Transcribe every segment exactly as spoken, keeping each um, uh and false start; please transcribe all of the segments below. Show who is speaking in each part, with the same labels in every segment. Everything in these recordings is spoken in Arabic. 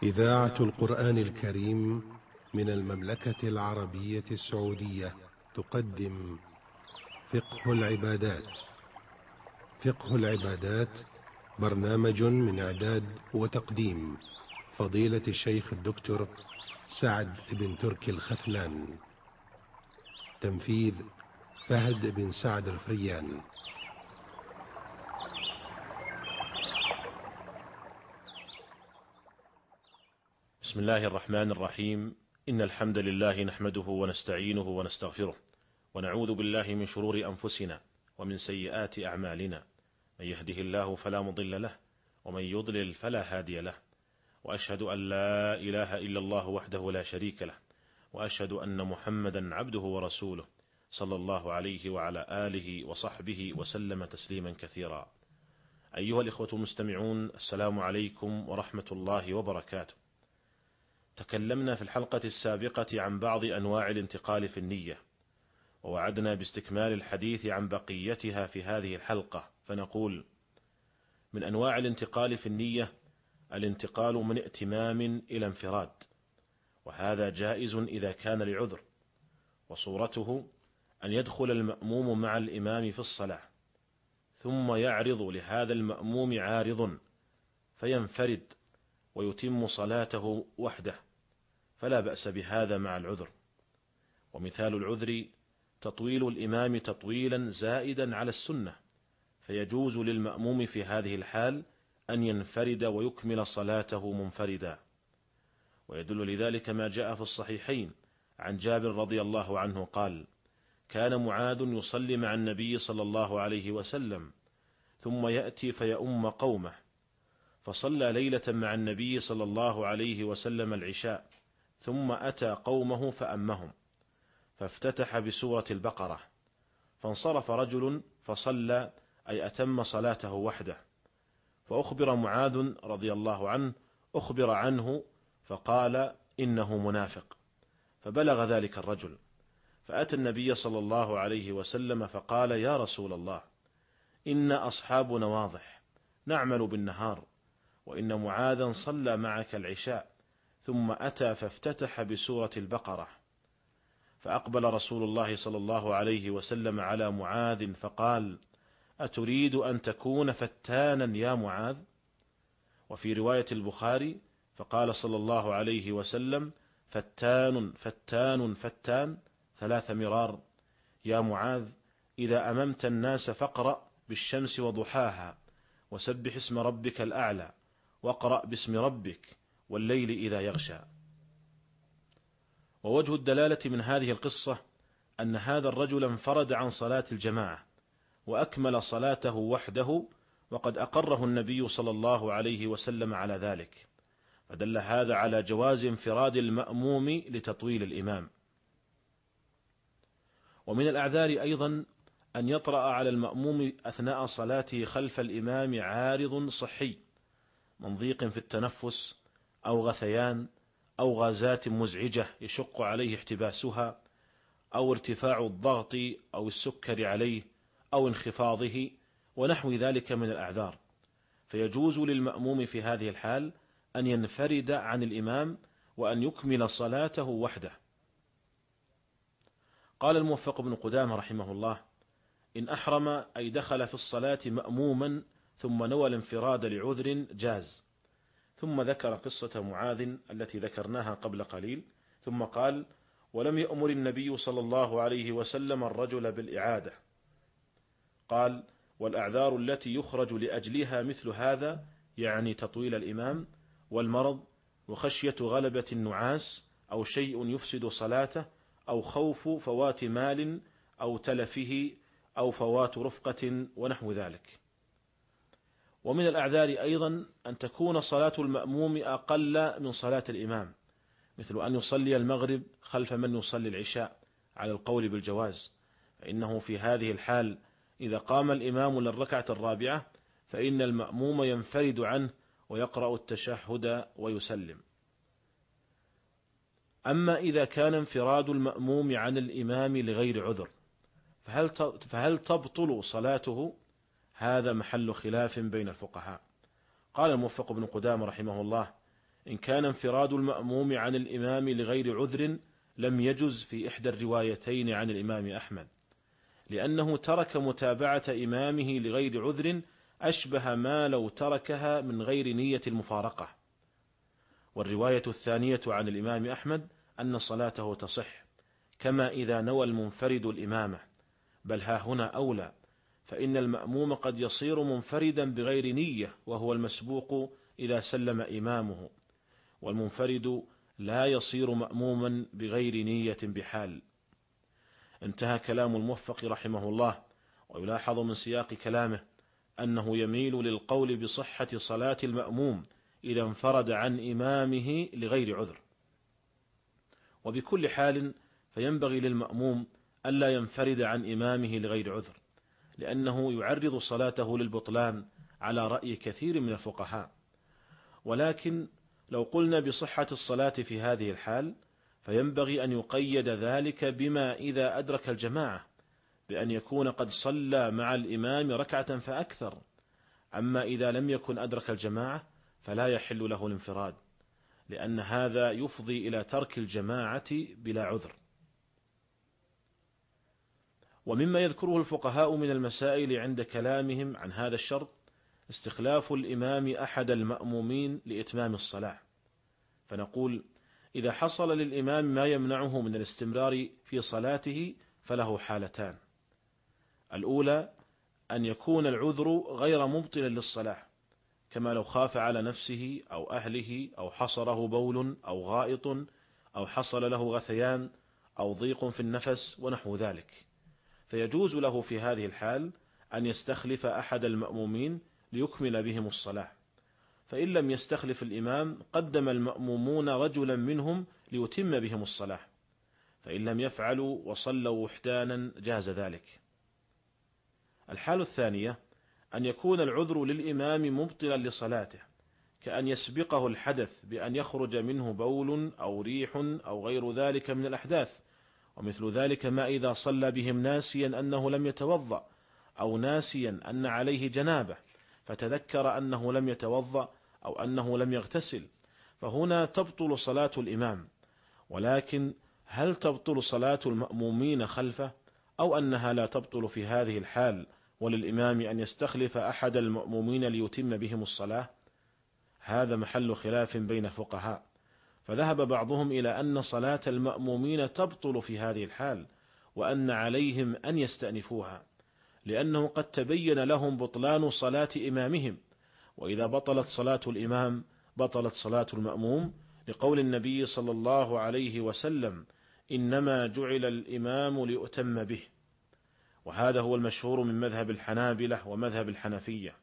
Speaker 1: إذاعة القرآن الكريم من المملكة العربية السعودية تقدم فقه العبادات. فقه العبادات برنامج من إعداد وتقديم فضيلة الشيخ الدكتور سعد بن تركي الخثلان. تنفيذ فهد بن سعد الفريان.
Speaker 2: بسم الله الرحمن الرحيم. إن الحمد لله نحمده ونستعينه ونستغفره، ونعوذ بالله من شرور أنفسنا ومن سيئات أعمالنا. من يهده الله فلا مضل له، ومن يضلل فلا هادي له. وأشهد أن لا إله إلا الله وحده لا شريك له، وأشهد أن محمدا عبده ورسوله صلى الله عليه وعلى آله وصحبه وسلم تسليما كثيرا. أيها الإخوة المستمعون، السلام عليكم ورحمة الله وبركاته. تكلمنا في الحلقة السابقة عن بعض أنواع الانتقال في النية، ووعدنا باستكمال الحديث عن بقيتها في هذه الحلقة، فنقول: من أنواع الانتقال في النية الانتقال من ائتمام إلى انفراد، وهذا جائز إذا كان لعذر، وصورته أن يدخل المأموم مع الإمام في الصلاة، ثم يعرض لهذا المأموم عارض فينفرد ويتم صلاته وحده، فلا بأس بهذا مع العذر. ومثال العذر تطويل الإمام تطويلا زائدا على السنة، فيجوز للمأموم في هذه الحال أن ينفرد ويكمل صلاته منفردا. ويدل لذلك ما جاء في الصحيحين عن جابر رضي الله عنه قال: كان معاذ يصلي مع النبي صلى الله عليه وسلم، ثم يأتي فيؤم قومه، فصلى ليلة مع النبي صلى الله عليه وسلم العشاء، ثم أتى قومه فأمهم، فافتتح بسورة البقرة، فانصرف رجل فصلى، أي أتم صلاته وحده. فأخبر معاذ رضي الله عنه أخبر عنه فقال: إنه منافق. فبلغ ذلك الرجل، فأتى النبي صلى الله عليه وسلم فقال: يا رسول الله، إن أصحابنا واضح نعمل بالنهار، وإن معاذا صلى معك العشاء ثم أتى فافتتح بسورة البقرة. فأقبل رسول الله صلى الله عليه وسلم على معاذ فقال: أتريد أن تكون فتانا يا معاذ؟ وفي رواية البخاري: فقال صلى الله عليه وسلم: فتان فتان فتان ثلاث مرار. يا معاذ، إذا أممت الناس فاقرأ بالشمس وضحاها، وسبح اسم ربك الأعلى، واقرأ باسم ربك والليل إذا يغشى. ووجه الدلالة من هذه القصة أن هذا الرجل انفرد عن صلاة الجماعة وأكمل صلاته وحده، وقد أقره النبي صلى الله عليه وسلم على ذلك، فدل هذا على جواز انفراد المأموم لتطويل الإمام. ومن الأعذار أيضا أن يطرأ على المأموم أثناء صلاته خلف الإمام عارض صحي من ضيق في التنفس، أو غثيان، أو غازات مزعجة يشق عليه احتباسها، أو ارتفاع الضغط أو السكر عليه، أو انخفاضه، ونحو ذلك من الأعذار، فيجوز للمأموم في هذه الحال أن ينفرد عن الإمام وأن يكمل صلاته وحده. قال الموفق بن قدامة رحمه الله: إن أحرم أي دخل في الصلاة مأموما ثم نوى الانفراد لعذر جاز. ثم ذكر قصة معاذ التي ذكرناها قبل قليل، ثم قال: ولم يأمر النبي صلى الله عليه وسلم الرجل بالإعادة. قال: والأعذار التي يخرج لأجلها مثل هذا، يعني تطويل الإمام، والمرض، وخشية غلبة النعاس، أو شيء يفسد صلاته، أو خوف فوات مال أو تلفه، أو فوات رفقة، ونحو ذلك. ومن الأعذار أيضا أن تكون صلاة المأموم أقل من صلاة الإمام، مثل أن يصلي المغرب خلف من يصلي العشاء على القول بالجواز، فإنه في هذه الحال إذا قام الإمام للركعة الرابعة فإن المأموم ينفرد عنه ويقرأ التشهد ويسلم. أما إذا كان انفراد المأموم عن الإمام لغير عذر فهل فهل تبطل صلاته؟ هذا محل خلاف بين الفقهاء. قال الموفق بن قدامة رحمه الله: إن كان انفراد المأموم عن الإمام لغير عذر لم يجز في إحدى الروايتين عن الإمام أحمد، لأنه ترك متابعة إمامه لغير عذر أشبه ما لو تركها من غير نية المفارقة. والرواية الثانية عن الإمام أحمد أن صلاته تصح، كما إذا نوى المنفرد الإمامة، بل ها هنا أولى، فإن المأموم قد يصير منفردا بغير نية وهو المسبوق إذا سلم إمامه، والمنفرد لا يصير مأموما بغير نية بحال. انتهى كلام الموفق رحمه الله. ويلاحظ من سياق كلامه أنه يميل للقول بصحة صلاة المأموم إذا انفرد عن إمامه لغير عذر، وبكل حال فينبغي للمأموم ألا ينفرد عن إمامه لغير عذر، لأنه يعرض صلاته للبطلان على رأي كثير من الفقهاء. ولكن لو قلنا بصحة الصلاة في هذه الحال فينبغي أن يقيد ذلك بما إذا أدرك الجماعة، بأن يكون قد صلى مع الإمام ركعة فأكثر. أما إذا لم يكن أدرك الجماعة فلا يحل له الانفراد، لأن هذا يفضي إلى ترك الجماعة بلا عذر. ومما يذكره الفقهاء من المسائل عند كلامهم عن هذا الشرط استخلاف الإمام أحد المأمومين لإتمام الصلاة، فنقول إذا حصل للإمام ما يمنعه من الاستمرار في صلاته فله حالتان: الأولى أن يكون العذر غير مبطل للصلاة، كما لو خاف على نفسه أو أهله أو حصره بول أو غائط أو حصل له غثيان أو ضيق في النفس ونحو ذلك، فيجوز له في هذه الحال أن يستخلف أحد المأمومين ليكمل بهم الصلاة. فإن لم يستخلف الإمام قدم المأمومون رجلا منهم ليتم بهم الصلاة، فإن لم يفعلوا وصلوا وحدانا جاز ذلك. الحال الثانية أن يكون العذر للإمام مبطلا لصلاته، كأن يسبقه الحدث بأن يخرج منه بول أو ريح أو غير ذلك من الأحداث، ومثل ذلك ما إذا صلى بهم ناسيا أنه لم يتوضأ، أو ناسيا أن عليه جنابة فتذكر أنه لم يتوضأ أو أنه لم يغتسل، فهنا تبطل صلاة الإمام. ولكن هل تبطل صلاة المأمومين خلفه، أو أنها لا تبطل في هذه الحال وللإمام أن يستخلف أحد المأمومين ليتم بهم الصلاة؟ هذا محل خلاف بين الفقهاء، فذهب بعضهم إلى أن صلاة المأمومين تبطل في هذه الحال، وأن عليهم أن يستأنفوها، لأنه قد تبين لهم بطلان صلاة إمامهم، وإذا بطلت صلاة الإمام بطلت صلاة المأموم، لقول النبي صلى الله عليه وسلم: إنما جعل الإمام ليؤتم به. وهذا هو المشهور من مذهب الحنابلة ومذهب الحنفية.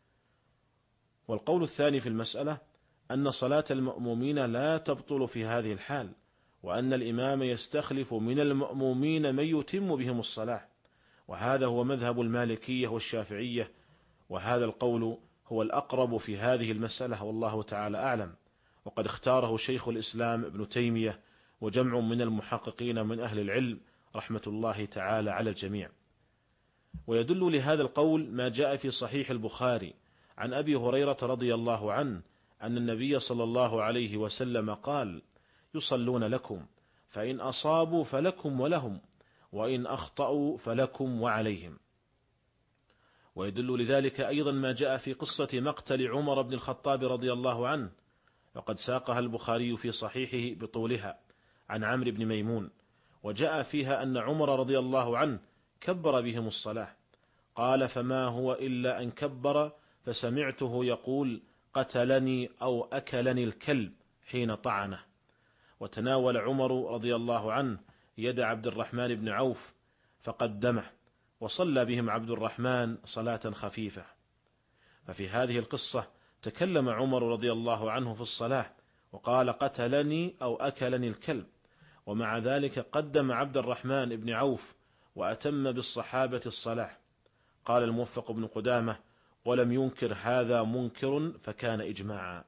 Speaker 2: والقول الثاني في المسألة أن صلاة المأمومين لا تبطل في هذه الحال، وأن الإمام يستخلف من المأمومين من يتم بهم الصلاة، وهذا هو مذهب المالكية والشافعية، وهذا القول هو الأقرب في هذه المسألة، والله تعالى أعلم. وقد اختاره شيخ الإسلام ابن تيمية وجمع من المحققين من أهل العلم رحمة الله تعالى على الجميع. ويدل لهذا القول ما جاء في صحيح البخاري عن أبي هريرة رضي الله عنه أن النبي صلى الله عليه وسلم قال: يصلون لكم، فإن أصابوا فلكم ولهم، وإن أخطأوا فلكم وعليهم. ويدل لذلك أيضا ما جاء في قصة مقتل عمر بن الخطاب رضي الله عنه، وقد ساقها البخاري في صحيحه بطولها عن عمرو بن ميمون، وجاء فيها أن عمر رضي الله عنه كبر بهم الصلاة، قال: فما هو إلا أن كبر فسمعته يقول: قتلني أو أكلني الكلب حين طعنه. وتناول عمر رضي الله عنه يد عبد الرحمن بن عوف فقدمه، وصلى بهم عبد الرحمن صلاة خفيفة. ففي هذه القصة تكلم عمر رضي الله عنه في الصلاة وقال: قتلني أو أكلني الكلب، ومع ذلك قدم عبد الرحمن بن عوف وأتم بالصحابة الصلاة. قال الموفق بن قدامة: ولم ينكر هذا منكر فكان إجماعا.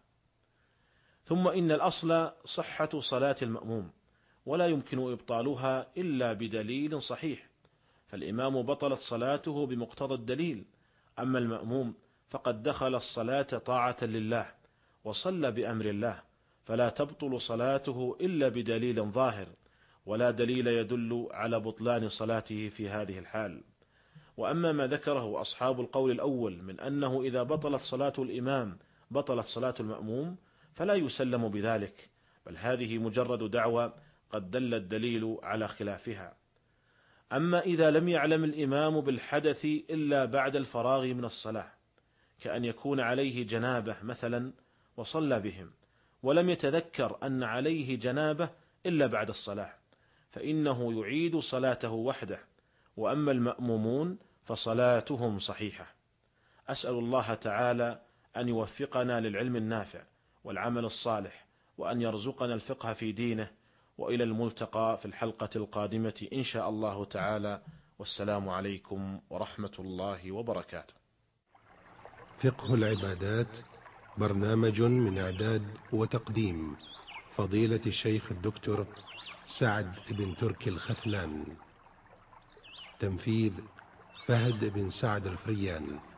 Speaker 2: ثم إن الأصل صحة صلاة المأموم، ولا يمكن إبطالها إلا بدليل صحيح، فالإمام بطلت صلاته بمقتضى الدليل، أما المأموم فقد دخل الصلاة طاعة لله وصلى بأمر الله، فلا تبطل صلاته إلا بدليل ظاهر، ولا دليل يدل على بطلان صلاته في هذه الحال. وأما ما ذكره أصحاب القول الأول من أنه إذا بطلت صلاة الإمام بطلت صلاة المأموم فلا يسلم بذلك، بل هذه مجرد دعوى قد دل الدليل على خلافها. أما إذا لم يعلم الإمام بالحدث إلا بعد الفراغ من الصلاة، كأن يكون عليه جنابة مثلا وصلى بهم ولم يتذكر أن عليه جنابة إلا بعد الصلاة، فإنه يعيد صلاته وحده، وأما المأمومون فصلاتهم صحيحة. أسأل الله تعالى أن يوفقنا للعلم النافع والعمل الصالح، وأن يرزقنا الفقه في دينه، وإلى الملتقى في الحلقة القادمة إن شاء الله تعالى، والسلام عليكم ورحمة الله وبركاته.
Speaker 1: فقه العبادات برنامج من إعداد وتقديم فضيلة الشيخ الدكتور سعد بن تركي الخثلان، تنفيذ فهد بن سعد الفريان.